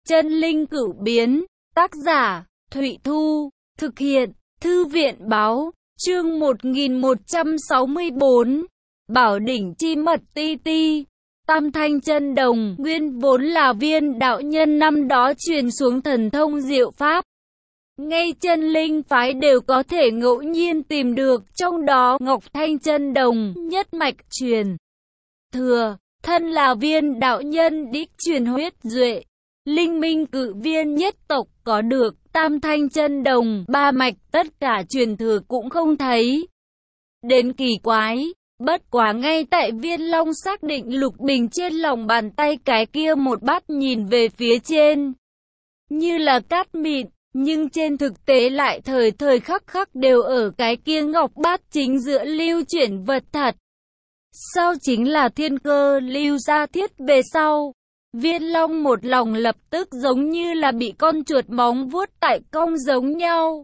Chân linh cửu biến, tác giả, Thụy Thu, thực hiện, Thư viện báo, chương 1164, Bảo đỉnh chi mật ti ti. Tam Thanh Chân Đồng, nguyên vốn là viên đạo nhân năm đó truyền xuống thần thông diệu pháp. Ngay chân linh phái đều có thể ngẫu nhiên tìm được, trong đó Ngọc Thanh Chân Đồng, nhất mạch truyền thừa, thân là viên đạo nhân đích truyền huyết duệ. Linh Minh Cự Viên nhất tộc có được Tam Thanh Chân Đồng, ba mạch tất cả truyền thừa cũng không thấy. Đến kỳ quái, bất quá ngay tại Viên Long xác định Lục Bình trên lòng bàn tay cái kia một bát nhìn về phía trên như là cát mịn, nhưng trên thực tế lại thời thời khắc khắc đều ở cái kia ngọc bát chính giữa lưu chuyển vật thật. Sau chính là thiên cơ lưu ra thiết về sau. Viên Long một lòng lập tức giống như là bị con chuột móng vuốt tại cong giống nhau.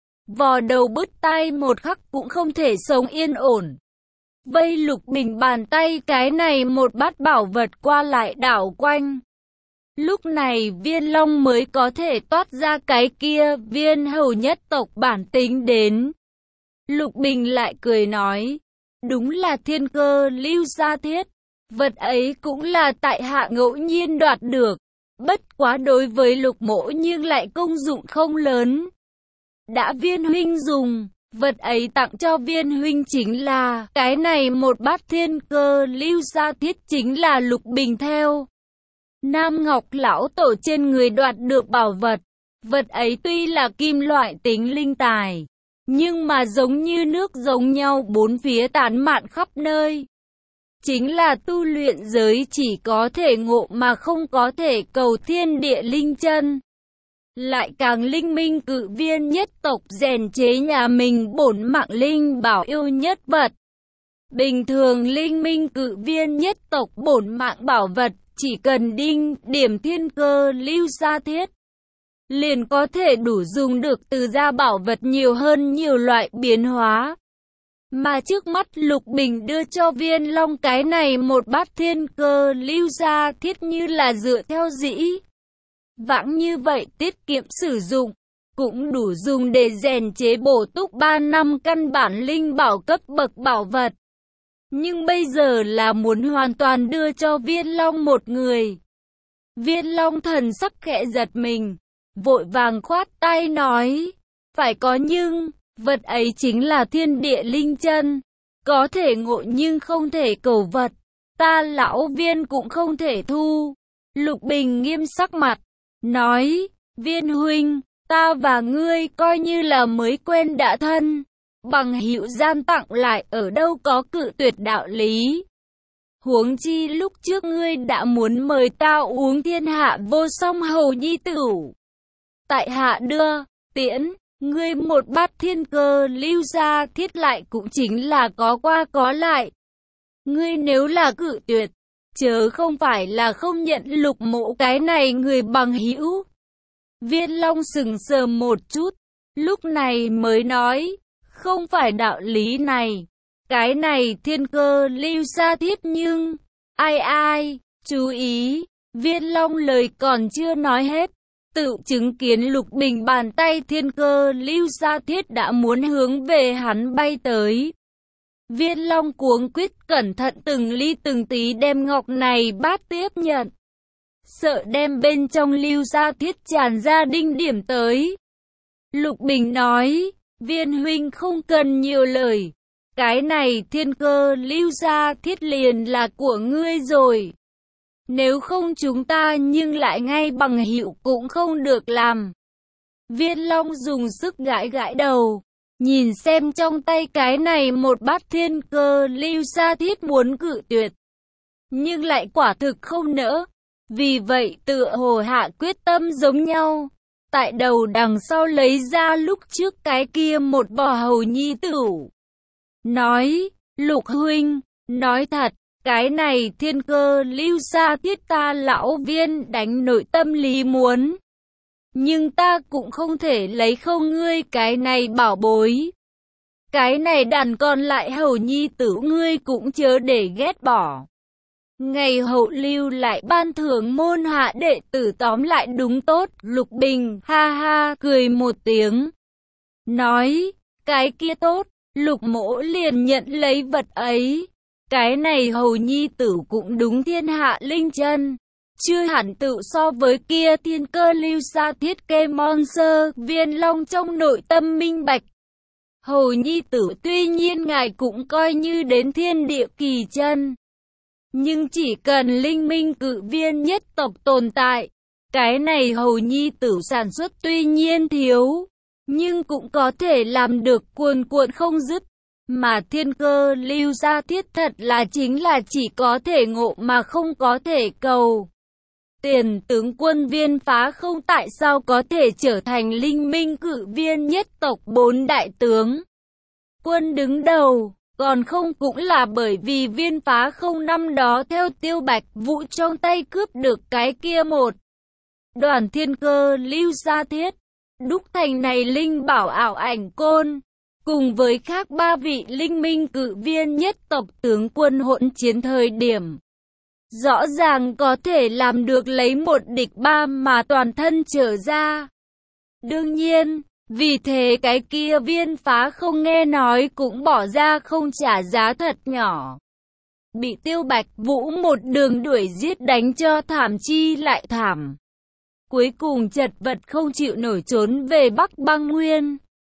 Vò đầu bứt tai một khắc cũng không thể sống yên ổn. Vây Lục Bình bàn tay cái này một bát bảo vật qua lại đảo quanh. Lúc này Viên Long mới có thể toát ra cái kia viên hầu nhất tộc bản tính đến. Lục Bình lại cười nói, đúng là thiên cơ lưu gia thiết. Vật ấy cũng là tại hạ ngẫu nhiên đoạt được, bất quá đối với Lục mỗ nhưng lại công dụng không lớn. Đã Viên huynh dùng, vật ấy tặng cho Viên huynh chính là, cái này một bát thiên cơ lưu gia thiết chính là Lục Bình theo Nam Ngọc lão tổ trên người đoạt được bảo vật. Vật ấy tuy là kim loại tính linh tài, nhưng mà giống như nước giống nhau bốn phía tán mạn khắp nơi. Chính là tu luyện giới chỉ có thể ngộ mà không có thể cầu thiên địa linh chân. Lại càng Linh Minh Cự Viên nhất tộc rèn chế nhà mình bổn mạng linh bảo yêu nhất vật. Bình thường Linh Minh Cự Viên nhất tộc bổn mạng bảo vật chỉ cần đinh điểm thiên cơ lưu gia thiết, liền có thể đủ dùng được từ gia bảo vật nhiều hơn nhiều loại biến hóa. Mà trước mắt Lục Bình đưa cho Viên Long cái này một bát thiên cơ lưu gia thiết như là dựa theo dĩ vãng như vậy tiết kiệm sử dụng, cũng đủ dùng để rèn chế bổ túc 3 năm căn bản linh bảo cấp bậc bảo vật. Nhưng bây giờ là muốn hoàn toàn đưa cho Viên Long một người. Viên Long thần sắc khẽ giật mình, vội vàng khoát tay nói, phải có nhưng, vật ấy chính là thiên địa linh chân, có thể ngộ nhưng không thể cầu vật, ta lão Viên cũng không thể thu. Lục Bình nghiêm sắc mặt, nói, Viên huynh, ta và ngươi coi như là mới quen đã thân. Bằng hữu gian tặng lại ở đâu có cự tuyệt đạo lý. Huống chi lúc trước ngươi đã muốn mời ta uống thiên hạ vô song hầu nhi tửu. Tại hạ đưa, tiễn, ngươi một bát thiên cơ lưu gia thiết lại cũng chính là có qua có lại. Ngươi nếu là cự tuyệt, chớ không phải là không nhận Lục mỗ cái này người bằng hữu. Viên Long sững sờ một chút, lúc này mới nói, không phải đạo lý này. Cái này thiên cơ lưu gia thiết nhưng, ai, chú ý, Viên Long lời còn chưa nói hết. Tự chứng kiến Lục Bình bàn tay thiên cơ lưu gia thiết đã muốn hướng về hắn bay tới. Viên Long cuống quýt cẩn thận từng ly từng tí đem ngọc này bát tiếp nhận. Sợ đem bên trong lưu gia thiết tràn ra đinh điểm tới. Lục Bình nói, Viên huynh không cần nhiều lời. Cái này thiên cơ lưu gia thiết liền là của ngươi rồi. Nếu không chúng ta nhưng lại ngay bằng hữu cũng không được làm. Viên Long dùng sức gãi gãi đầu, nhìn xem trong tay cái này một bát thiên cơ lưu gia thiết muốn cự tuyệt, nhưng lại quả thực không nỡ. Vì vậy tựa hồ hạ quyết tâm giống nhau. Tại đầu đằng sau lấy ra lúc trước cái kia một vò hầu nhi tửu. Nói, Lục huynh, nói thật, cái này thiên cơ lưu gia thiết ta lão Viên đánh nội tâm lý muốn. Nhưng ta cũng không thể lấy không ngươi cái này bảo bối. Cái này đàn còn lại hầu nhi tử ngươi cũng chớ để ghét bỏ. Ngày hậu lưu lại ban thưởng môn hạ đệ tử tóm lại đúng tốt. Lục Bình ha ha cười một tiếng, nói, cái kia tốt. Lục Mỗ liền nhận lấy vật ấy. Cái này hầu nhi tử cũng đúng thiên hạ linh chân, chưa hẳn tự so với kia thiên cơ lưu sa thiết kê monster. Viên Long trong nội tâm minh bạch, hầu nhi tử tuy nhiên ngài cũng coi như đến thiên địa kỳ chân, nhưng chỉ cần linh minh cự viên nhất tộc tồn tại, cái này hầu nhi tử sản xuất tuy nhiên thiếu, nhưng cũng có thể làm được cuồn cuộn không dứt. Mà thiên cơ lưu sa thiết thật là chính là chỉ có thể ngộ mà không có thể cầu. Tiền tướng quân Viên Phá không tại sao có thể trở thành linh minh cự viên nhất tộc 4 đại tướng quân đứng đầu, còn không cũng là bởi vì Viên Phá không năm đó theo Tiêu Bạch Vũ trong tay cướp được cái kia một đoàn thiên cơ lưu sa thiết, đúc thành này linh bảo ảo ảnh côn, cùng với khác 3 vị linh minh cự viên nhất tộc tướng quân hỗn chiến thời điểm. Rõ ràng có thể làm được lấy một địch 3 mà toàn thân trở ra. Đương nhiên, vì thế cái kia Viên Phá không nghe nói cũng bỏ ra không trả giá thật nhỏ. Bị Tiêu Bạch Vũ một đường đuổi giết đánh cho thảm chi lại thảm. Cuối cùng chật vật không chịu nổi trốn về Bắc Băng Nguyên.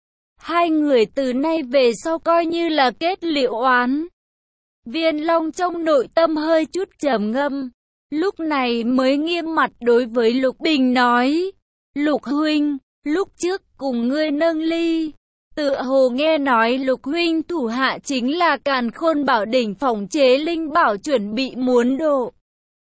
Hai người từ nay về sau coi như là kết liễu oán. Viên Long trong nội tâm hơi chút trầm ngâm, lúc này mới nghiêm mặt đối với Lục Bình nói, Lục huynh, lúc trước cùng ngươi nâng ly, tựa hồ nghe nói Lục huynh thủ hạ chính là Càn Khôn Bảo Đỉnh phỏng chế linh bảo chuẩn bị muốn độ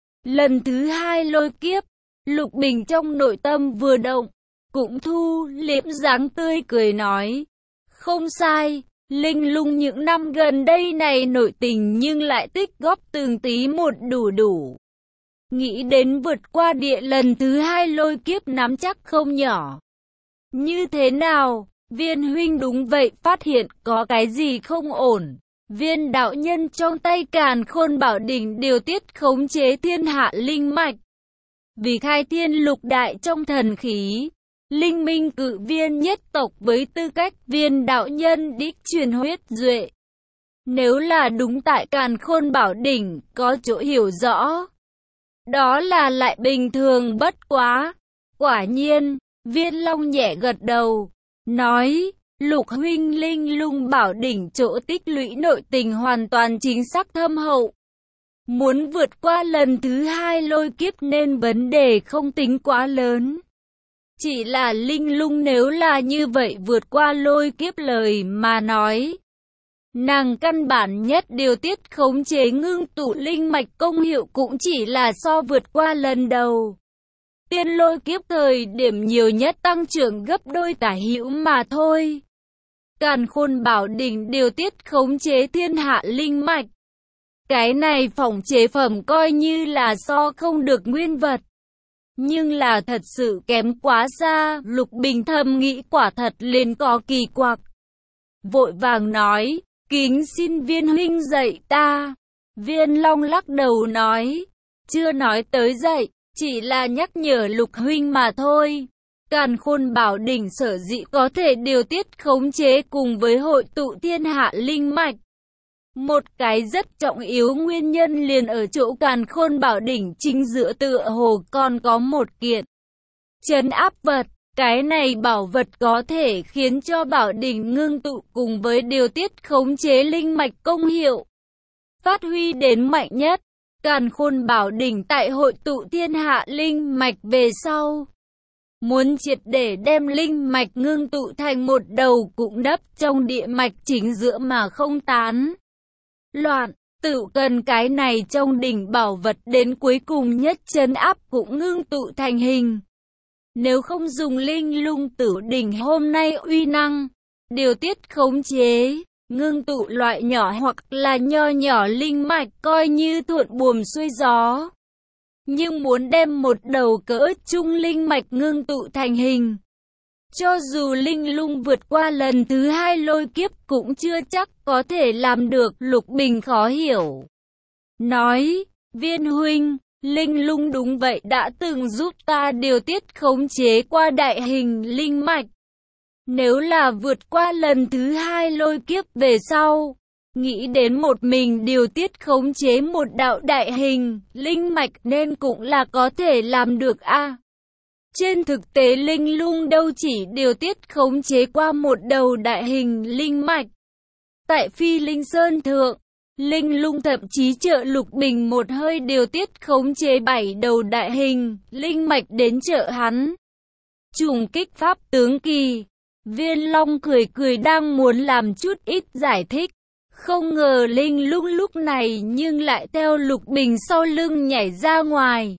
lần thứ 2 lôi kiếp. Lục Bình trong nội tâm vừa động, cũng thu liễm dáng tươi cười nói, không sai. Linh lung những năm gần đây này nội tình nhưng lại tích góp từng tí một đủ. Nghĩ đến vượt qua địa lần thứ 2 lôi kiếp nắm chắc không nhỏ. Như thế nào, Viên huynh? Đúng vậy, phát hiện có cái gì không ổn. Viên đạo nhân trong tay Càn Khôn Bảo Đỉnh điều tiết khống chế thiên hạ linh mạch. Vì khai thiên lục đại trong thần khí. Linh minh cự viên nhất tộc với tư cách viên đạo nhân đích truyền huyết duệ. Nếu là đúng tại Càn Khôn Bảo Đỉnh, có chỗ hiểu rõ. Đó là lại bình thường bất quá. Quả nhiên, Viên Long nhẹ gật đầu, nói, Lục huynh linh lung bảo đỉnh chỗ tích lũy nội tình hoàn toàn chính xác thâm hậu. Muốn vượt qua lần thứ 2 lôi kiếp nên vấn đề không tính quá lớn. Chỉ là linh lung nếu là như vậy vượt qua lôi kiếp lời mà nói. Nàng căn bản nhất điều tiết khống chế ngưng tụ linh mạch công hiệu cũng chỉ là so vượt qua lần đầu. Tiên lôi kiếp thời điểm nhiều nhất tăng trưởng gấp đôi tả hữu mà thôi. Càn Khôn Bảo Đỉnh điều tiết khống chế thiên hạ linh mạch. Cái này phỏng chế phẩm coi như là so không được nguyên vật. Nhưng là thật sự kém quá xa, Lục Bình thầm nghĩ quả thật liền có kỳ quặc. Vội vàng nói, kính xin Viên huynh dạy ta. Viên Long lắc đầu nói, chưa nói tới dạy, chỉ là nhắc nhở Lục huynh mà thôi. Càn Khôn Bảo Đỉnh sở dĩ có thể điều tiết khống chế cùng với hội tụ thiên hạ linh mạch. Một cái rất trọng yếu nguyên nhân liền ở chỗ Càn Khôn Bảo Đỉnh chính giữa tựa hồ còn có một kiện trấn áp vật. Cái này bảo vật có thể khiến cho Bảo Đỉnh ngưng tụ cùng với điều tiết khống chế linh mạch công hiệu phát huy đến mạnh nhất. Càn Khôn Bảo Đỉnh tại hội tụ thiên hạ linh mạch về sau, muốn triệt để đem linh mạch ngưng tụ thành một đầu cũng nấp trong địa mạch chính giữa mà không tán loạn, tự cần cái này trong đỉnh bảo vật đến cuối cùng nhất trấn áp cũng ngưng tụ thành hình. Nếu không dùng linh lung tử đỉnh hôm nay uy năng, điều tiết khống chế, ngưng tụ loại nhỏ hoặc là nho nhỏ linh mạch coi như thuận buồm xuôi gió. Nhưng muốn đem một đầu cỡ trung linh mạch ngưng tụ thành hình, cho dù linh lung vượt qua lần thứ 2 lôi kiếp cũng chưa chắc có thể làm được. Lục Bình khó hiểu, nói, Viên huynh, linh lung đúng vậy đã từng giúp ta điều tiết khống chế qua đại hình linh mạch. Nếu là vượt qua lần thứ hai lôi kiếp về sau, nghĩ đến một mình điều tiết khống chế một đạo đại hình linh mạch nên cũng là có thể làm được a. Trên thực tế linh lung đâu chỉ điều tiết khống chế qua một đầu đại hình linh mạch. Tại Phi Linh Sơn Thượng, linh lung thậm chí trợ Lục Bình một hơi điều tiết khống chế 7 đầu đại hình linh mạch đến trợ hắn trùng kích pháp tướng kỳ. Viên Long cười cười đang muốn làm chút ít giải thích, không ngờ linh lung lúc này nhưng lại theo Lục Bình sau lưng nhảy ra ngoài.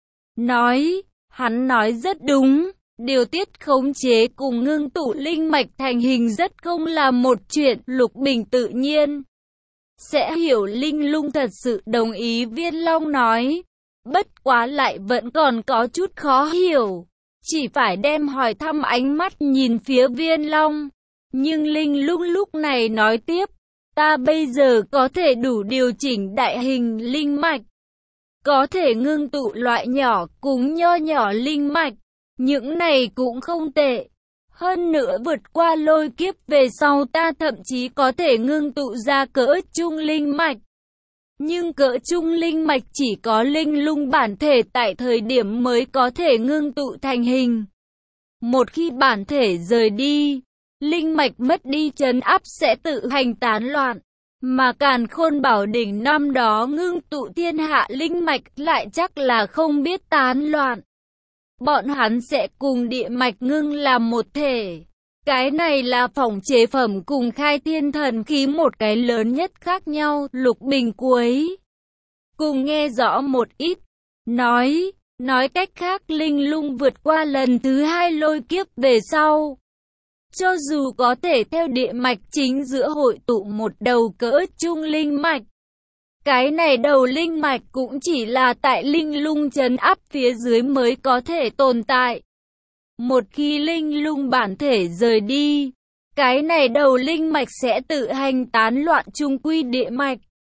Hắn nói rất đúng, điều tiết khống chế cùng ngưng tụ linh mạch thành hình rất không là một chuyện. Lục Bình tự nhiên sẽ hiểu linh lung thật sự đồng ý Viên Long nói, bất quá lại vẫn còn có chút khó hiểu, chỉ phải đem hỏi thăm ánh mắt nhìn phía Viên Long. Nhưng linh lung lúc này nói tiếp, ta bây giờ có thể đủ điều chỉnh đại hình linh mạch, có thể ngưng tụ loại nhỏ cùng nho nhỏ linh mạch, những này cũng không tệ. Hơn nữa vượt qua lôi kiếp về sau ta thậm chí có thể ngưng tụ ra cỡ trung linh mạch. Nhưng cỡ trung linh mạch chỉ có linh lung bản thể tại thời điểm mới có thể ngưng tụ thành hình. Một khi bản thể rời đi, linh mạch mất đi trấn áp sẽ tự hành tán loạn. Mà Càn Khôn Bảo Đỉnh năm đó ngưng tụ thiên hạ linh mạch lại chắc là không biết tán loạn. Bọn hắn sẽ cùng địa mạch ngưng làm một thể. Cái này là phỏng chế phẩm cùng khai thiên thần khí một cái lớn nhất khác nhau. Lục Bình cuối cùng nghe rõ một ít. Nói cách khác linh lung vượt qua lần thứ hai lôi kiếp về sau, cho dù có thể theo địa mạch chính giữa hội tụ một đầu cỡ trung linh mạch, cái này đầu linh mạch cũng chỉ là tại linh lung trấn áp phía dưới mới có thể tồn tại. Một khi linh lung bản thể rời đi, cái này đầu linh mạch sẽ tự hành tán loạn trung quy địa mạch.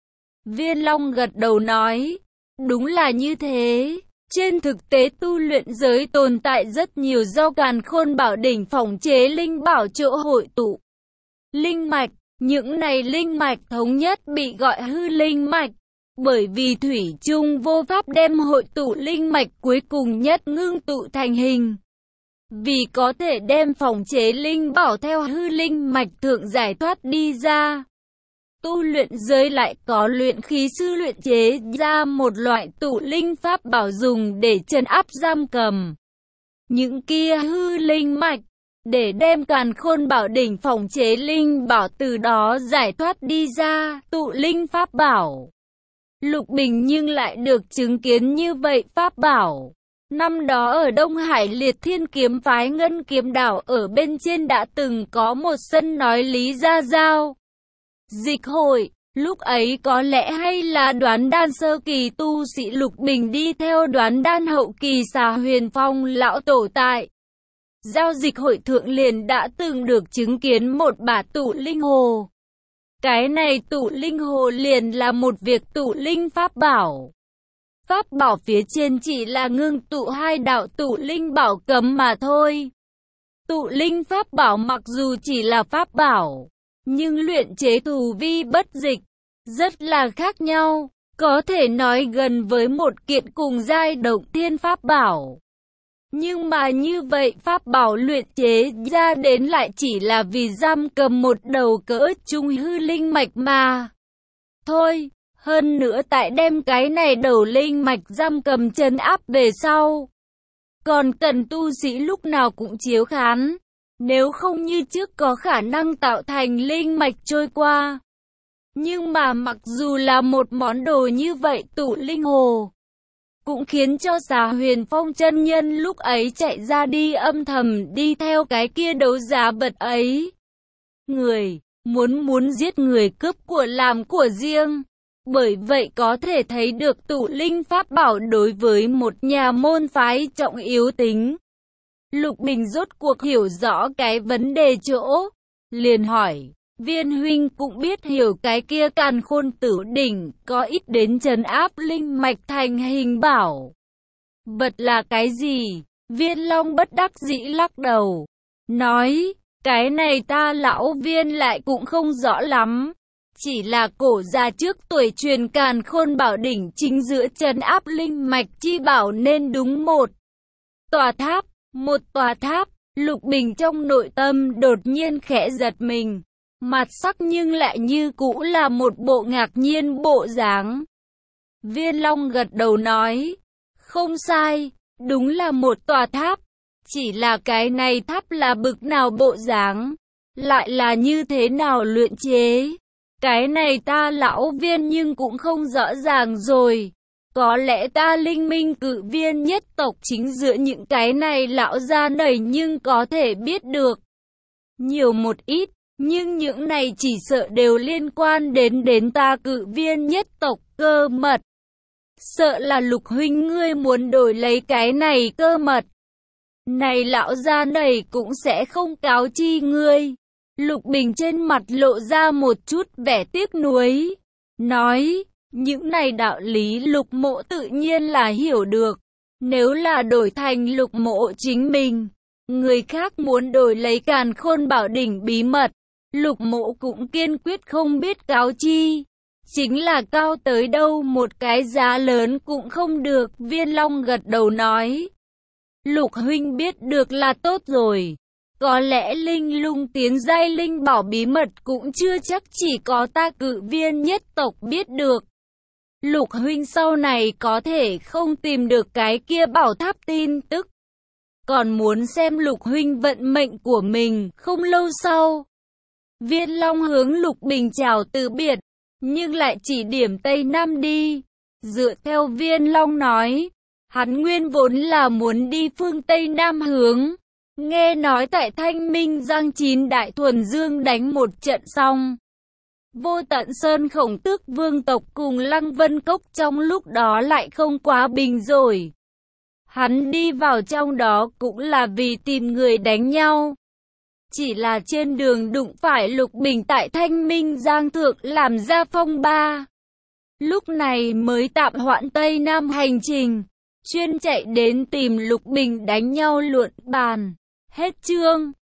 Viên Long gật đầu nói, đúng là như thế. Trên thực tế tu luyện giới tồn tại rất nhiều do Càn Khôn Bảo Đỉnh phỏng chế linh bảo chỗ hội tụ linh mạch. Những này linh mạch thống nhất bị gọi hư linh mạch, bởi vì thủy chung vô pháp đem hội tụ linh mạch cuối cùng nhất ngưng tụ thành hình. Vì có thể đem phỏng chế linh bảo theo hư linh mạch thượng giải thoát đi ra, tu luyện giới lại có luyện khí sư luyện chế ra một loại tụ linh pháp bảo dùng để trấn áp giam cầm những kia hư linh mạch, để đem Càn Khôn Bảo Đỉnh phỏng chế linh bảo từ đó giải thoát đi ra, tụ linh pháp bảo. Lục Bình nhưng lại được chứng kiến như vậy pháp bảo. Năm đó ở Đông Hải Liệt Thiên Kiếm phái Ngân Kiếm Đảo ở bên trên đã từng có một sân nói lý gia giao dịch hội. Lúc ấy có lẽ hay là đoán đan sơ kỳ tu sĩ Lục Bình đi theo đoán đan hậu kỳ Xà Huyền Phong lão tổ tại giao dịch hội thượng liền đã từng được chứng kiến một bả tụ linh hồ. Cái này tụ linh hồ liền là một việc tụ linh pháp bảo. Pháp bảo phía trên chỉ là ngưng tụ hai đạo tụ linh bảo cấm mà thôi. Tụ linh pháp bảo mặc dù chỉ là pháp bảo, nhưng luyện chế thù vi bất dịch, rất là khác nhau. Có thể nói gần với một kiện cùng giai động thiên pháp bảo. Nhưng mà như vậy pháp bảo luyện chế ra đến lại chỉ là vì giam cầm một đầu cỡ trung hư linh mạch mà thôi. Hơn nữa tại đem cái này đầu linh mạch giam cầm trấn áp về sau, còn cần tu sĩ lúc nào cũng chiếu khán, nếu không như trước có khả năng tạo thành linh mạch trôi qua. Nhưng mà mặc dù là một món đồ như vậy tụ linh hồ, cũng khiến cho Xà Huyền Phong chân nhân lúc ấy chạy ra đi âm thầm đi theo cái kia đấu giá vật ấy. Người muốn giết người cướp của làm của riêng. Bởi vậy có thể thấy được tụ linh pháp bảo đối với một nhà môn phái trọng yếu tính. Lục Bình rốt cuộc hiểu rõ cái vấn đề chỗ, liền hỏi, Viên huynh cũng biết hiểu cái kia Càn Khôn Tử đỉnh có ít đến trấn áp linh mạch thành hình bảo vật là cái gì? Viên Long bất đắc dĩ lắc đầu, nói, cái này ta lão Viên lại cũng không rõ lắm. Chỉ là cổ gia trước tuổi truyền Càn Khôn Bảo đỉnh chính giữa trấn áp linh mạch chi bảo nên đúng một tòa tháp. Lục Bình trong nội tâm đột nhiên khẽ giật mình, mặt sắc nhưng lại như cũ là một bộ ngạc nhiên bộ dáng. Viên Long gật đầu nói, không sai, đúng là một tòa tháp, chỉ là cái này tháp là bực nào bộ dáng, lại là như thế nào luyện chế. Cái này ta lão Viên nhưng cũng không rõ ràng rồi. Có lẽ ta Linh Minh Cự Viên nhất tộc chính giữa những cái này lão gia nầy nhưng có thể biết được nhiều một ít, nhưng những này chỉ sợ đều liên quan đến ta Cự Viên nhất tộc cơ mật. Sợ là Lục huynh ngươi muốn đổi lấy cái này cơ mật. Này lão gia nầy cũng sẽ không cáo chi ngươi. Lục Bình trên mặt lộ ra một chút vẻ tiếc nuối, nói, những này đạo lý Lục mộ tự nhiên là hiểu được. Nếu là đổi thành Lục mộ chính mình, người khác muốn đổi lấy Càn Khôn Bảo đỉnh bí mật, Lục mộ cũng kiên quyết không biết cáo chi. Chính là cao tới đâu một cái giá lớn cũng không được. Viên Long gật đầu nói, Lục huynh biết được là tốt rồi. Có lẽ linh lung tiến giai linh bảo bí mật cũng chưa chắc chỉ có ta Cự Viên nhất tộc biết được. Lục huynh sau này có thể không tìm được cái kia bảo tháp tin tức, còn muốn xem Lục huynh vận mệnh của mình. Không lâu sau, Viên Long hướng Lục Bình chào từ biệt, nhưng lại chỉ điểm Tây Nam đi. Dựa theo Viên Long nói, hắn nguyên vốn là muốn đi phương Tây Nam hướng. Nghe nói tại Thanh Minh Giang 9 đại thuần dương đánh một trận xong, Vô Tận Sơn Khổng Tước vương tộc cùng Lăng Vân Cốc trong lúc đó lại không quá bình rồi. Hắn đi vào trong đó cũng là vì tìm người đánh nhau. Chỉ là trên đường đụng phải Lục Bình tại Thanh Minh Giang Thượng làm ra phong ba. Lúc này mới tạm hoãn Tây Nam hành trình, chuyên chạy đến tìm Lục Bình đánh nhau luận bàn. Hết chương.